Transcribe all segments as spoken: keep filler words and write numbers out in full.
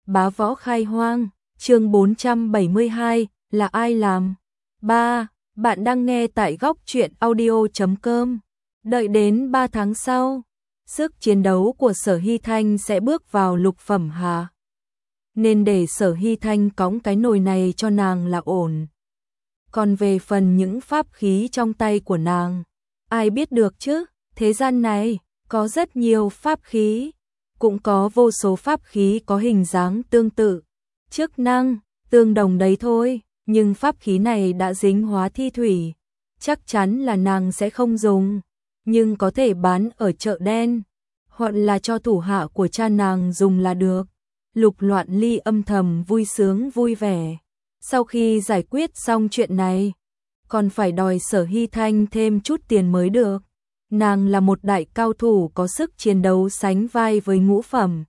Bá Võ Khai Hoang, chương bốn trăm bảy mươi hai, là ai làm? ba. Bạn đang nghe tại góc truyện audio chấm com. Đợi đến ba tháng sau, sức chiến đấu của Sở Hy Thanh sẽ bước vào lục phẩm hả? Nên để Sở Hy Thanh cõng cái nồi này cho nàng là ổn. Còn về phần những pháp khí trong tay của nàng, ai biết được chứ? Thế gian này có rất nhiều pháp khí, cũng có vô số pháp khí có hình dáng tương tự, chức năng tương đồng đấy thôi, nhưng pháp khí này đã dính hóa thi thủy, chắc chắn là nàng sẽ không dùng, nhưng có thể bán ở chợ đen, hoặc là cho thủ hạ của cha nàng dùng là được. Lục Loạn Ly âm thầm vui sướng vui vẻ. Sau khi giải quyết xong chuyện này, còn phải đòi Sở Hy Thanh thêm chút tiền mới được. Nàng là một đại cao thủ có sức chiến đấu sánh vai với ngũ phẩm,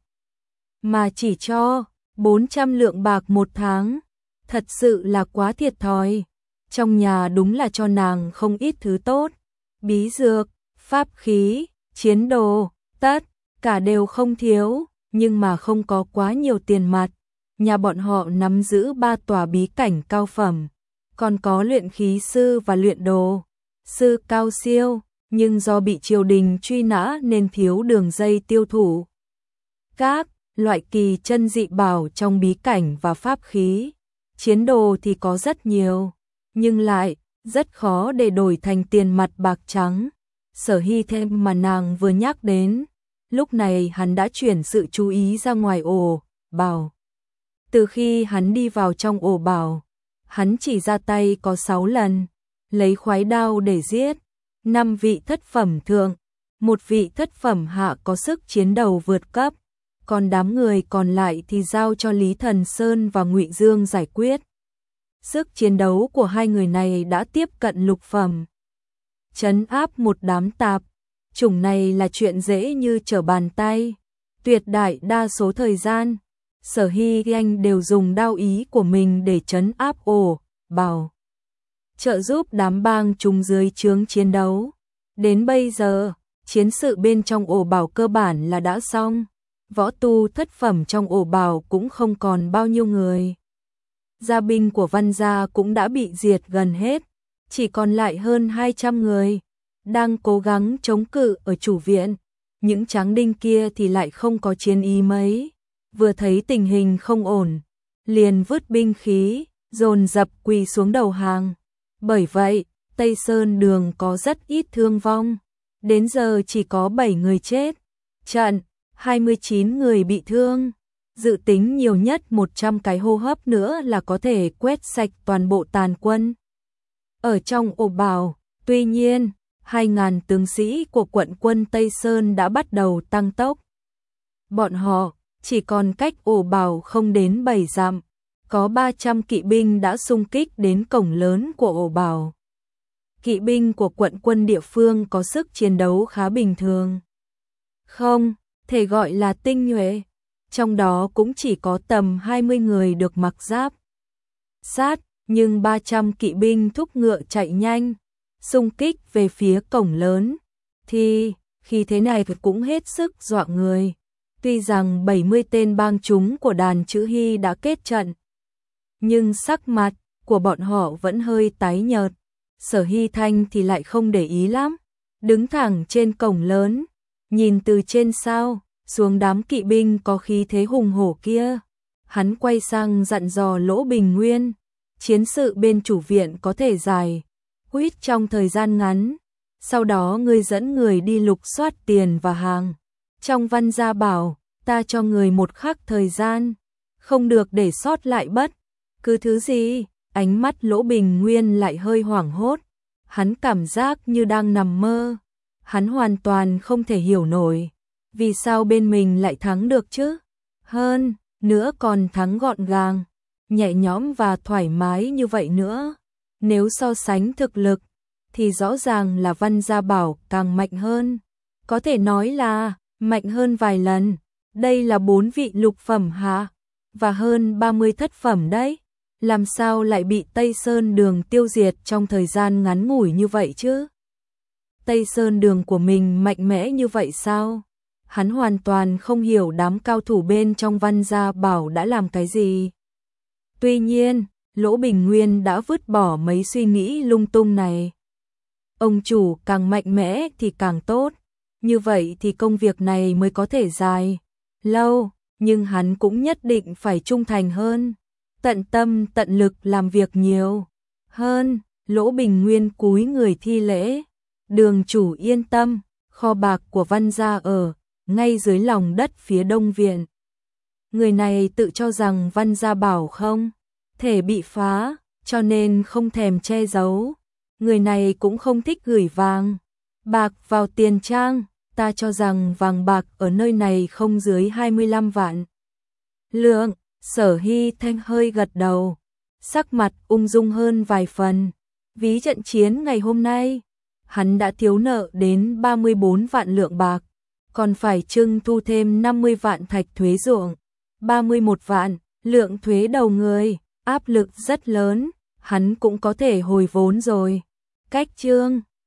mà chỉ cho bốn trăm lượng bạc một tháng, thật sự là quá thiệt thòi. Trong nhà đúng là cho nàng không ít thứ tốt, bí dược, pháp khí, chiến đồ, tất cả đều không thiếu, nhưng mà không có quá nhiều tiền mặt. Nhà bọn họ nắm giữ ba tòa bí cảnh cao phẩm, còn có luyện khí sư và luyện đồ sư cao siêu, nhưng do bị triều đình truy nã nên thiếu đường dây tiêu thụ các loại kỳ chân dị bảo trong bí cảnh và pháp khí. Chiến đồ thì có rất nhiều, nhưng lại rất khó để đổi thành tiền mặt bạc trắng. Sở Hy thêm mà nàng vừa nhắc đến, lúc này hắn đã chuyển sự chú ý ra ngoài ổ bảo. Từ khi hắn đi vào trong ổ bảo, hắn chỉ ra tay có sáu lần, lấy khoái đao để giết năm vị thất phẩm thượng, một vị thất phẩm hạ có sức chiến đấu vượt cấp, còn đám người còn lại thì giao cho Lý Thần Sơn và Ngụy Dương giải quyết. Sức chiến đấu của hai người này đã tiếp cận lục phẩm, trấn áp một đám tạp chủng này là chuyện dễ như trở bàn tay. Tuyệt đại đa số thời gian, Sở Hy Thanh đều dùng đao ý của mình để trấn áp ổ bảo, trợ giúp đám bang chúng dưới trướng chiến đấu. Đến bây giờ, chiến sự bên trong ổ bảo cơ bản là đã xong, võ tu thất phẩm trong ổ bảo cũng không còn bao nhiêu người. Gia binh của Văn gia cũng đã bị diệt gần hết, chỉ còn lại hơn hai trăm người, đang cố gắng chống cự ở chủ viện. Những tráng đinh kia thì lại không có chiến ý mấy, vừa thấy tình hình không ổn, liền vứt binh khí, dồn dập quỳ xuống đầu hàng. Bởi vậy, Tây Sơn Đường có rất ít thương vong, đến giờ chỉ có bảy người chết, trận hai mươi chín người bị thương, dự tính nhiều nhất một trăm cái hô hấp nữa là có thể quét sạch toàn bộ tàn quân ở trong ổ bảo. Tuy nhiên, hai nghìn tướng sĩ của quận quân Tây Sơn đã bắt đầu tăng tốc. Bọn họ chỉ còn cách ổ bảo không đến bảy dặm, có ba trăm kỵ binh đã xung kích đến cổng lớn của ổ bảo. Kỵ binh của quận quân địa phương có sức chiến đấu khá bình thường, không thể gọi là tinh nhuệ, trong đó cũng chỉ có tầm hai mươi người được mặc giáp sát, nhưng ba trăm kỵ binh thúc ngựa chạy nhanh, xung kích về phía cổng lớn, thì khi thế này thì cũng hết sức dọa người. Tuy rằng bảy mươi tên bang chúng của đàn chữ Hy đã kết trận, nhưng sắc mặt của bọn họ vẫn hơi tái nhợt. Sở Hy Thanh thì lại không để ý lắm, đứng thẳng trên cổng lớn, nhìn từ trên sao xuống đám kỵ binh có khí thế hùng hổ kia. Hắn quay sang dặn dò Lỗ Bình Nguyên, chiến sự bên chủ viện có thể giải quyết trong thời gian ngắn, sau đó ngươi dẫn người đi lục soát tiền và hàng trong Văn gia bảo, ta cho người một khắc thời gian, không được để sót lại bất cứ thứ gì. Ánh mắt Lỗ Bình Nguyên lại hơi hoảng hốt, hắn cảm giác như đang nằm mơ, hắn hoàn toàn không thể hiểu nổi, vì sao bên mình lại thắng được chứ, hơn nữa còn thắng gọn gàng, nhẹ nhõm và thoải mái như vậy nữa. Nếu so sánh thực lực, thì rõ ràng là Văn gia bảo càng mạnh hơn, có thể nói là mạnh hơn vài lần. Đây là bốn vị lục phẩm hạ, và hơn ba mươi thất phẩm đấy, làm sao lại bị Tây Sơn Đường tiêu diệt trong thời gian ngắn ngủi như vậy chứ? Tây Sơn Đường của mình mạnh mẽ như vậy sao? Hắn hoàn toàn không hiểu đám cao thủ bên trong Văn Gia Bảo đã làm cái gì. Tuy nhiên, Lỗ Bình Nguyên đã vứt bỏ mấy suy nghĩ lung tung này. Ông chủ càng mạnh mẽ thì càng tốt, như vậy thì công việc này mới có thể dài lâu, nhưng hắn cũng nhất định phải trung thành hơn, tận tâm tận lực làm việc nhiều hơn. Lỗ Bình Nguyên cúi người thi lễ. Đường chủ yên tâm, kho bạc của Văn Gia ở ngay dưới lòng đất phía đông viện. Người này tự cho rằng Văn Gia Bảo không thể bị phá, cho nên không thèm che giấu. Người này cũng không thích gửi vàng bạc vào tiền trang, ta cho rằng vàng bạc ở nơi này không dưới hai mươi lăm vạn lượng. Sở Hy Thanh hơi gật đầu, sắc mặt ung dung hơn vài phần. Ví trận chiến ngày hôm nay, hắn đã thiếu nợ đến ba mươi bốn vạn lượng bạc, còn phải trưng thu thêm năm mươi vạn thạch thuế ruộng, ba mươi mốt vạn lượng thuế đầu người, áp lực rất lớn, hắn cũng có thể hồi vốn rồi. Cách chương